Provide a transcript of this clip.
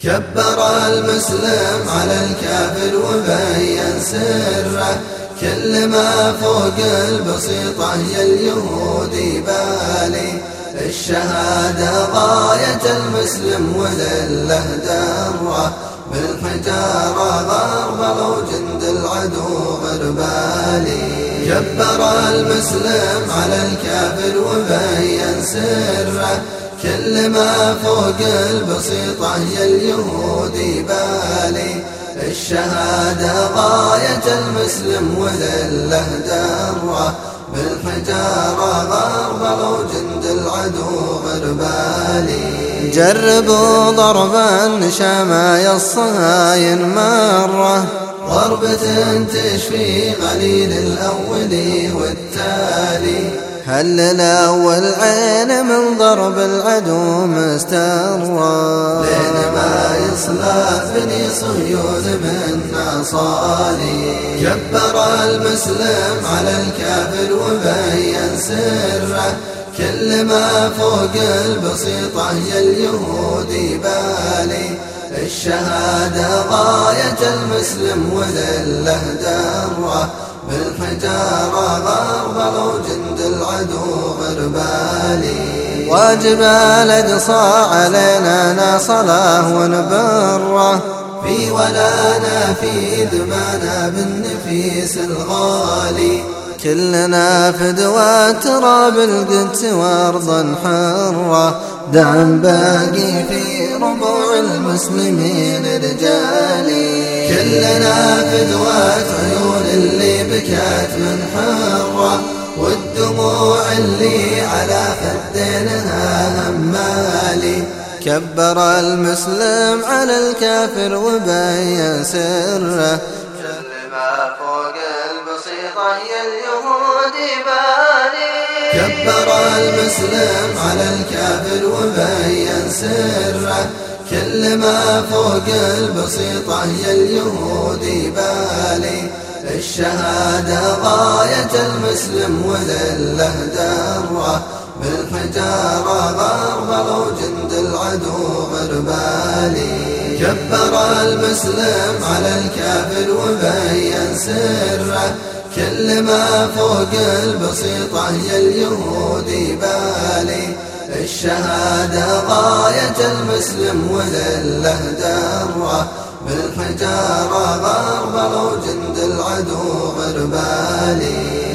كبر المسلم على الكافر وبين سره، كل ما فوق البسيطة يا اليهودي بالي. الشهادة غاية المسلم وذله دره، بالحجارة غربلوا جند العدو غربالي. كبر المسلم على الكافر وبين سره، كل ما فوق البسيطة يا اليهودي بالي. الشهادة غاية المسلم وذله دره، بالحجارة غربلوا جند العدو غربالي. جربوا ضربا شمايا الصهاين مرة، ضربة تشفي غليل الأول والتالي. هل الأول عين من ضرب العدو مسترة، بينما يصلى بني صهيون من نصالي. كبر المسلم على الكافر وبين سره، كل ما فوق البسيطة يا اليهودي بالي. الشهادة غاية المسلم وذله دره، بالحجارة غربلوا جند العدو غربالي. واجب الأقصى علينا صلاة ونبره، في ولانا في دمانا بالنفيس الغالي. كلنا فدوى تراب القدس وارضا حرة، دعم باقي في ربوع المسلمين رجالي. كلنا فدوى عيون اللي بكت من حرة، والدموع اللي على خدينها همالي. كبر المسلم على الكافر وبين سره، كل ما فوق البسيطة يا اليهودي بالي. كبر المسلم على الكافر وبين سره، كل ما فوق البسيطة يا اليهودي بالي. الشهادة غاية المسلم وذله دره، بالحجارة غربلوا جند العدو غربالي. كبر المسلم على الكافر وبين سره، كل ما فوق البسيطة يا اليهودي بالي. الشهادة غاية المسلم وذله دره، بالحجارة غربلوا جند العدو غربالي.